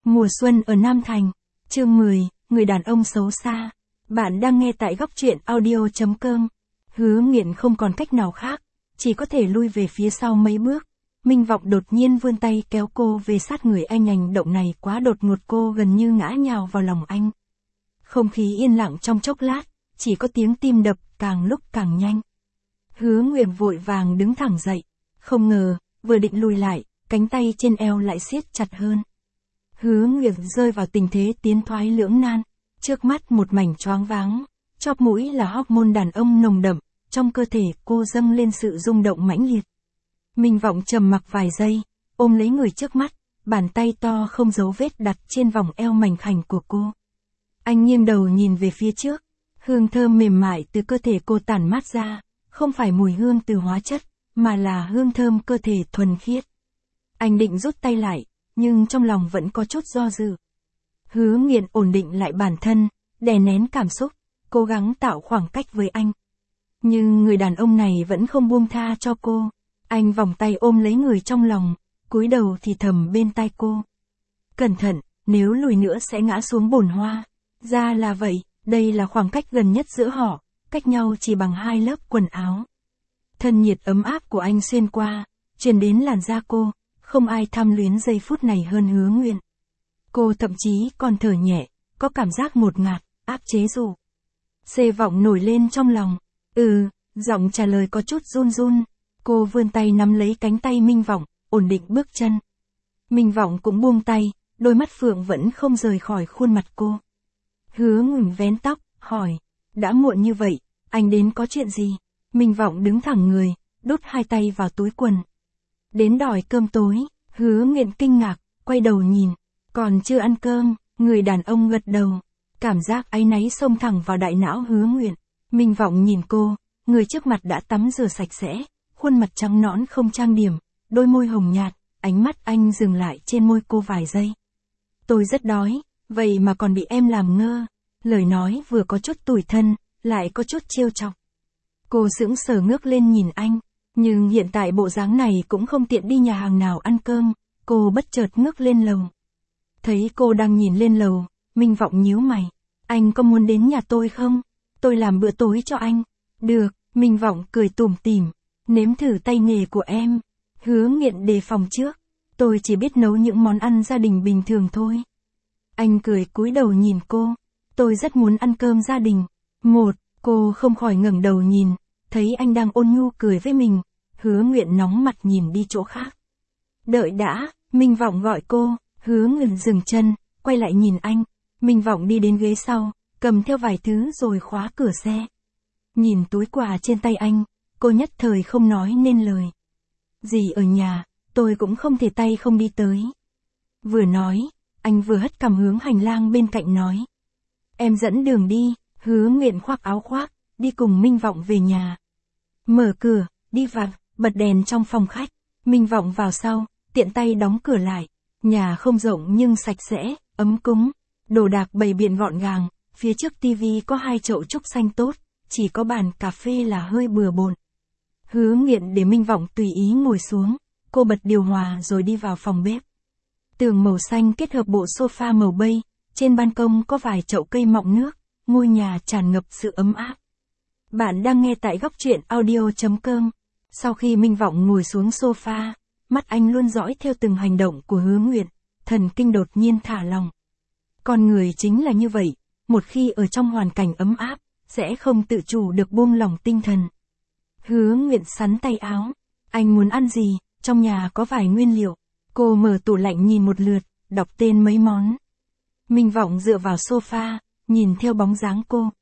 Mùa xuân ở Nam Thành. Chương 10, người đàn ông xấu xa. Bạn đang nghe tại góc truyện audio.com. Hứa Nghiện không còn cách nào khác, chỉ có thể lui về phía sau mấy bước. Minh Vọng đột nhiên vươn tay kéo cô về sát người anh, hành động này quá đột ngột, cô gần như ngã nhào vào lòng anh. Không khí yên lặng trong chốc lát, chỉ có tiếng tim đập càng lúc càng nhanh. Hứa Nguyệt vội vàng đứng thẳng dậy, không ngờ, vừa định lùi lại, cánh tay trên eo lại siết chặt hơn. Hứa Nguyệt rơi vào tình thế tiến thoái lưỡng nan, trước mắt một mảnh choáng váng, chóp mũi là hormone đàn ông nồng đậm, trong cơ thể cô dâng lên sự rung động mãnh liệt. Minh Vọng trầm mặc vài giây, ôm lấy người trước mắt, bàn tay to không dấu vết đặt trên vòng eo mảnh khảnh của cô. Anh nghiêng đầu nhìn về phía trước, hương thơm mềm mại từ cơ thể cô tản mát ra, không phải mùi hương từ hóa chất, mà là hương thơm cơ thể thuần khiết. Anh định rút tay lại, nhưng trong lòng vẫn có chút do dự. Hứa Nghiện ổn định lại bản thân, đè nén cảm xúc, cố gắng tạo khoảng cách với anh. Nhưng người đàn ông này vẫn không buông tha cho cô. Anh vòng tay ôm lấy người trong lòng, cúi đầu thì thầm bên tai cô. Cẩn thận, nếu lùi nữa sẽ ngã xuống bồn hoa. Ra là vậy, đây là khoảng cách gần nhất giữa họ, cách nhau chỉ bằng 2 lớp quần áo. Thân nhiệt ấm áp của anh xuyên qua, truyền đến làn da cô, không ai tham luyến giây phút này hơn Hứa Nguyện. Cô thậm chí còn thở nhẹ, có cảm giác ngột ngạt, áp chế dù. Xê Vọng nổi lên trong lòng. Giọng trả lời có chút run run. Cô vươn tay nắm lấy cánh tay Minh Vọng, ổn định bước chân. Minh Vọng cũng buông tay, đôi mắt phượng vẫn không rời khỏi khuôn mặt cô. Hứa Ngừng vén tóc, hỏi, đã muộn như vậy, anh đến có chuyện gì? Minh Vọng đứng thẳng người, đút 2 tay vào túi quần. Đến đòi cơm tối. Hứa Nghiện kinh ngạc, quay đầu nhìn, còn chưa ăn cơm. Người đàn ông gật đầu, cảm giác áy náy xông thẳng vào đại não Hứa Nguyện. Minh Vọng nhìn cô, người trước mặt đã tắm rửa sạch sẽ, khuôn mặt trắng nõn không trang điểm, đôi môi hồng nhạt, ánh mắt anh dừng lại trên môi cô vài giây. Tôi rất đói, vậy mà còn bị em làm ngơ. Lời nói vừa có chút tủi thân, lại có chút trêu chọc. Cô sững sờ ngước lên nhìn anh, nhưng hiện tại bộ dáng này cũng không tiện đi nhà hàng nào ăn cơm. Cô bất chợt ngước lên lầu. Thấy cô đang nhìn lên lầu, Minh Vọng nhíu mày. Anh có muốn đến nhà tôi không? Tôi làm bữa tối cho anh. Được, Minh Vọng cười tủm tỉm. Nếm thử tay nghề của em. Hứa Nghiện đề phòng trước. Tôi chỉ biết nấu những món ăn gia đình bình thường thôi. Anh cười cúi đầu nhìn cô. Tôi rất muốn ăn cơm gia đình. Cô không khỏi ngẩng đầu nhìn, thấy anh đang ôn nhu cười với mình. Hứa Nguyện nóng mặt nhìn đi chỗ khác. Đợi đã, Minh Vọng gọi cô. Hứa Nguyện dừng chân, quay lại nhìn anh. Minh Vọng đi đến ghế sau, cầm theo vài thứ rồi khóa cửa xe. Nhìn túi quà trên tay anh, cô nhất thời không nói nên lời. Gì ở nhà, tôi cũng không thể tay không đi tới. Vừa nói, anh vừa hất cằm hướng hành lang bên cạnh nói. Em dẫn đường đi. Hứa Nguyện khoác áo khoác, đi cùng Minh Vọng về nhà. Mở cửa, đi vào, bật đèn trong phòng khách. Minh Vọng vào sau, tiện tay đóng cửa lại. Nhà không rộng nhưng sạch sẽ, ấm cúng. Đồ đạc bày biện gọn gàng, phía trước tivi có 2 chậu trúc xanh tốt, chỉ có bàn cà phê là hơi bừa bộn. Hứa Nghiện để Minh Vọng tùy ý ngồi xuống, cô bật điều hòa rồi đi vào phòng bếp. Tường màu xanh kết hợp bộ sofa màu bây, trên ban công có vài chậu cây mọng nước, ngôi nhà tràn ngập sự ấm áp. Bạn đang nghe tại góc truyện audio.com. Sau khi Minh Vọng ngồi xuống sofa, mắt anh luôn dõi theo từng hành động của Hứa Nguyện, thần kinh đột nhiên thả lỏng. Con người chính là như vậy, một khi ở trong hoàn cảnh ấm áp, sẽ không tự chủ được buông lỏng tinh thần. Hứa Nguyện sắn tay áo. Anh muốn ăn gì? Trong nhà có vài nguyên liệu. Cô mở tủ lạnh nhìn một lượt, đọc tên mấy món. Minh Vọng dựa vào sofa, nhìn theo bóng dáng cô.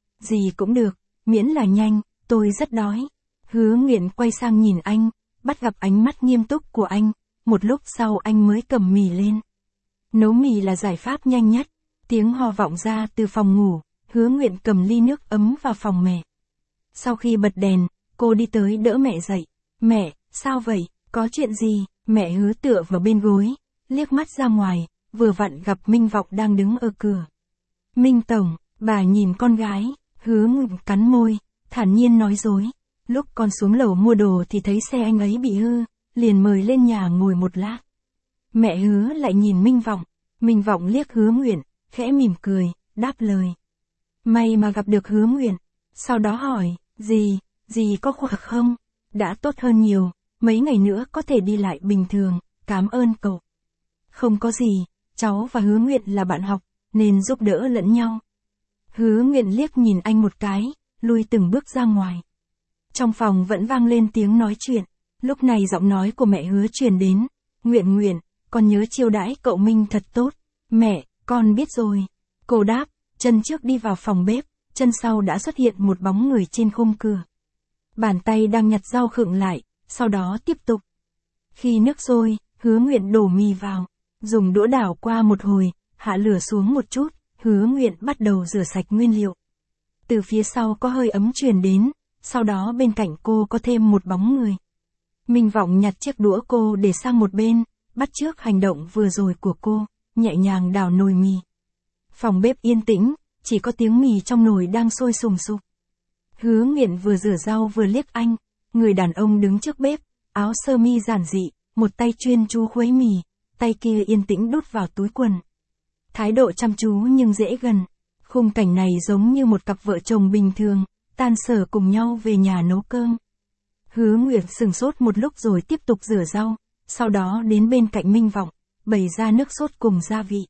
Gì cũng được, miễn là nhanh, tôi rất đói. Hứa Nguyện quay sang nhìn anh, bắt gặp ánh mắt nghiêm túc của anh. Một lúc sau anh mới cầm mì lên. Nấu mì là giải pháp nhanh nhất. Tiếng ho vọng ra từ phòng ngủ. Hứa Nguyện cầm ly nước ấm vào phòng mẹ. Sau khi bật đèn, cô đi tới đỡ mẹ dậy. Mẹ, sao vậy? Có chuyện gì? Mẹ Hứa tựa vào bên gối, liếc mắt ra ngoài, vừa vặn gặp Minh Vọng đang đứng ở cửa. Minh Tổng, bà nhìn con gái. Hứa Nguyện cắn môi, thản nhiên nói dối. Lúc con xuống lầu mua đồ thì thấy xe anh ấy bị hư, liền mời lên nhà ngồi một lát. Mẹ Hứa lại nhìn Minh Vọng. Minh Vọng liếc Hứa Nguyện, khẽ mỉm cười, đáp lời. May mà gặp được Hứa Nguyện. Sau đó hỏi, dì có khỏe không? Đã tốt hơn nhiều, mấy ngày nữa có thể đi lại bình thường, cảm ơn cậu. Không có gì, cháu và Hứa Nguyện là bạn học, nên giúp đỡ lẫn nhau. Hứa Nguyện liếc nhìn anh một cái, lui từng bước ra ngoài. Trong phòng vẫn vang lên tiếng nói chuyện, lúc này giọng nói của mẹ Hứa truyền đến. Nguyện, con nhớ chiêu đãi cậu Minh thật tốt. Mẹ, con biết rồi. Cô đáp, chân trước đi vào phòng bếp, chân sau đã xuất hiện một bóng người trên khung cửa. Bàn tay đang nhặt rau khựng lại, sau đó tiếp tục. Khi nước sôi, Hứa Nguyện đổ mì vào, dùng đũa đảo qua một hồi, hạ lửa xuống một chút, Hứa Nguyện bắt đầu rửa sạch nguyên liệu. Từ phía sau có hơi ấm truyền đến, sau đó bên cạnh cô có thêm một bóng người. Minh Vọng nhặt chiếc đũa cô để sang một bên, bắt chước hành động vừa rồi của cô, nhẹ nhàng đảo nồi mì. Phòng bếp yên tĩnh, chỉ có tiếng mì trong nồi đang sôi sùng sục. Hứa Nguyện vừa rửa rau vừa liếc anh, người đàn ông đứng trước bếp, áo sơ mi giản dị, một tay chuyên chú khuấy mì, tay kia yên tĩnh đút vào túi quần. Thái độ chăm chú nhưng dễ gần. Khung cảnh này giống như một cặp vợ chồng bình thường, tan sở cùng nhau về nhà nấu cơm. Hứa Nguyệt sừng sốt một lúc rồi tiếp tục rửa rau, sau đó đến bên cạnh Minh Vọng, bày ra nước sốt cùng gia vị.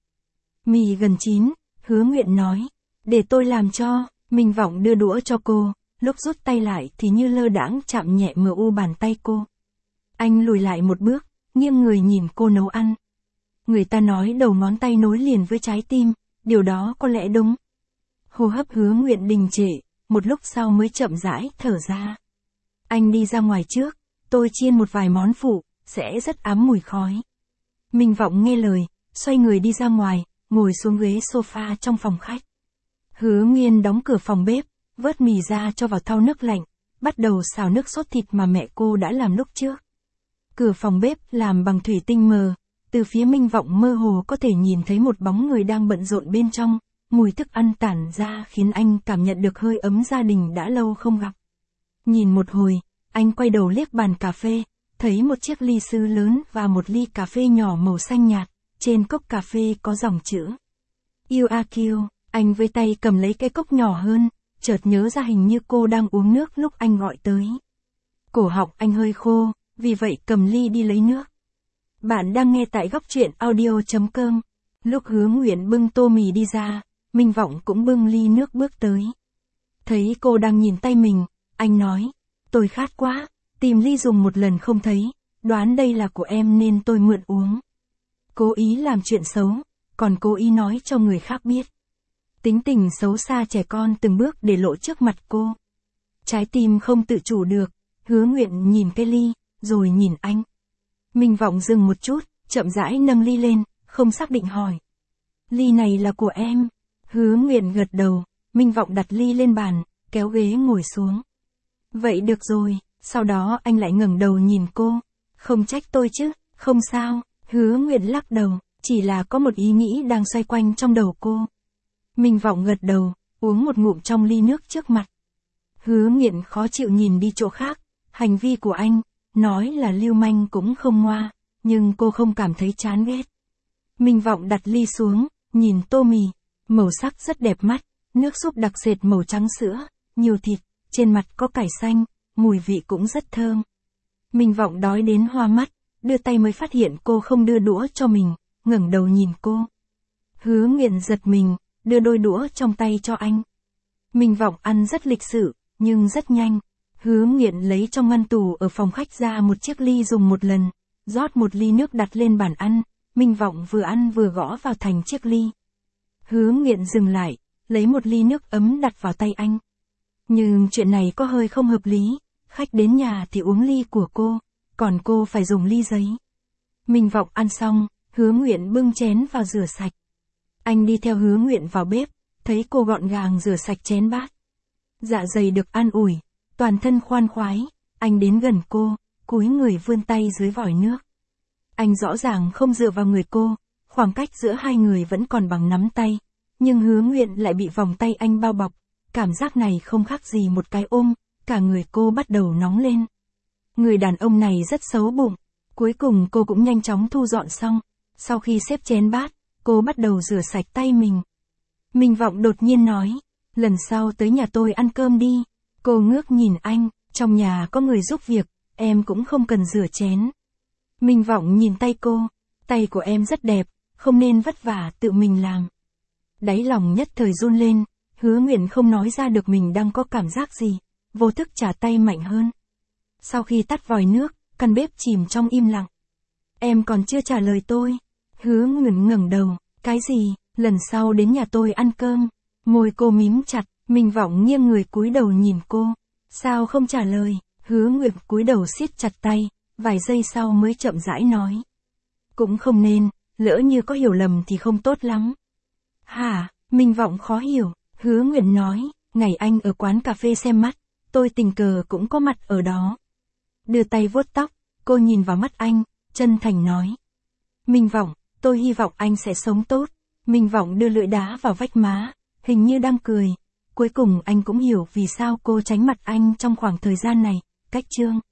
Mì gần chín, Hứa Nguyệt nói, để tôi làm cho. Minh Vọng đưa đũa cho cô, lúc rút tay lại thì như lơ đãng chạm nhẹ mu bàn tay cô. Anh lùi lại một bước, nghiêng người nhìn cô nấu ăn. Người ta nói đầu ngón tay nối liền với trái tim, điều đó có lẽ đúng. Hô hấp Hứa Nguyện đình trệ, một lúc sau mới chậm rãi thở ra. Anh đi ra ngoài trước, tôi chiên một vài món phụ, sẽ rất ám mùi khói. Minh Vọng nghe lời, xoay người đi ra ngoài, ngồi xuống ghế sofa trong phòng khách. Hứa Nguyên đóng cửa phòng bếp, vớt mì ra cho vào thau nước lạnh, bắt đầu xào nước sốt thịt mà mẹ cô đã làm lúc trước. Cửa phòng bếp làm bằng thủy tinh mờ, từ phía Minh Vọng mơ hồ có thể nhìn thấy một bóng người đang bận rộn bên trong, mùi thức ăn tản ra khiến anh cảm nhận được hơi ấm gia đình đã lâu không gặp. Nhìn một hồi, anh quay đầu liếc bàn cà phê, thấy một chiếc ly sứ lớn và một ly cà phê nhỏ màu xanh nhạt, trên cốc cà phê có dòng chữ You are cute. Anh với tay cầm lấy cái cốc nhỏ hơn, chợt nhớ ra hình như cô đang uống nước lúc anh gọi tới. Cổ họng anh hơi khô, vì vậy cầm ly đi lấy nước. Bạn đang nghe tại góc truyện audio.com. Lúc Hứa Nguyện bưng tô mì đi ra, Minh Vọng cũng bưng ly nước bước tới. Thấy cô đang nhìn tay mình, anh nói, tôi khát quá, tìm ly dùng một lần không thấy, đoán đây là của em nên tôi mượn uống. Cố ý làm chuyện xấu, còn cố ý nói cho người khác biết. Tính tình xấu xa trẻ con từng bước để lộ trước mặt cô. Trái tim không tự chủ được, Hứa Nguyện nhìn cái ly, rồi nhìn anh. Minh Vọng dừng một chút, chậm rãi nâng ly lên, không xác định hỏi. Ly này là của em. Hứa Nguyện gật đầu, Minh Vọng đặt ly lên bàn, kéo ghế ngồi xuống. Vậy được rồi, sau đó anh lại ngẩng đầu nhìn cô. Không trách tôi chứ, không sao. Hứa Nguyện lắc đầu, chỉ là có một ý nghĩ đang xoay quanh trong đầu cô. Minh Vọng gật đầu, uống một ngụm trong ly nước trước mặt. Hứa Nguyện khó chịu nhìn đi chỗ khác, hành vi của anh, nói là lưu manh cũng không ngoa, nhưng cô không cảm thấy chán ghét. Minh Vọng đặt ly xuống, nhìn tô mì, màu sắc rất đẹp mắt, nước súp đặc sệt màu trắng sữa, nhiều thịt, trên mặt có cải xanh, mùi vị cũng rất thơm. Minh Vọng đói đến hoa mắt, đưa tay mới phát hiện cô không đưa đũa cho mình, ngẩng đầu nhìn cô. Hứa Nguyện giật mình, đưa đôi đũa trong tay cho anh. Minh Vọng ăn rất lịch sự, nhưng rất nhanh. Hứa Nguyện lấy trong ngăn tủ ở phòng khách ra một chiếc ly dùng một lần, rót một ly nước đặt lên bàn ăn, Minh Vọng vừa ăn vừa gõ vào thành chiếc ly. Hứa Nguyện dừng lại, lấy một ly nước ấm đặt vào tay anh. Nhưng chuyện này có hơi không hợp lý, khách đến nhà thì uống ly của cô, còn cô phải dùng ly giấy. Minh Vọng ăn xong, Hứa Nguyện bưng chén vào rửa sạch. Anh đi theo Hứa Nguyện vào bếp, thấy cô gọn gàng rửa sạch chén bát. Dạ dày được an ủi, toàn thân khoan khoái, anh đến gần cô, cúi người vươn tay dưới vòi nước. Anh rõ ràng không dựa vào người cô, khoảng cách giữa hai người vẫn còn bằng nắm tay, nhưng Hứa Nguyện lại bị vòng tay anh bao bọc, cảm giác này không khác gì một cái ôm, cả người cô bắt đầu nóng lên. Người đàn ông này rất xấu bụng, cuối cùng cô cũng nhanh chóng thu dọn xong, sau khi xếp chén bát, cô cô bắt đầu rửa sạch tay mình. Minh Vọng đột nhiên nói, lần sau tới nhà tôi ăn cơm đi. Cô ngước nhìn anh, trong nhà có người giúp việc, em cũng không cần rửa chén. Minh Vọng nhìn tay cô, tay của em rất đẹp, không nên vất vả tự mình làm. Đáy lòng nhất thời run lên, Hứa Nguyện không nói ra được mình đang có cảm giác gì, vô thức trả tay mạnh hơn. Sau khi tắt vòi nước, căn bếp chìm trong im lặng. Em còn chưa trả lời tôi. Hứa Nguyện ngẩng đầu, cái gì, lần sau đến nhà tôi ăn cơm. Môi cô mím chặt, Minh Vọng nghiêng người cúi đầu nhìn cô. Sao không trả lời? Hứa Nguyệt cúi đầu siết chặt tay, vài giây sau mới chậm rãi nói. Cũng không nên, lỡ như có hiểu lầm thì không tốt lắm. Hả? Minh Vọng khó hiểu. Hứa Nguyệt nói, ngày anh ở quán cà phê xem mắt, tôi tình cờ cũng có mặt ở đó. Đưa tay vuốt tóc, cô nhìn vào mắt anh, chân thành nói. Minh Vọng, tôi hy vọng anh sẽ sống tốt. Minh Vọng đưa lưỡi đá vào vách má, hình như đang cười. Cuối cùng anh cũng hiểu vì sao cô tránh mặt anh trong khoảng thời gian này. Cách chương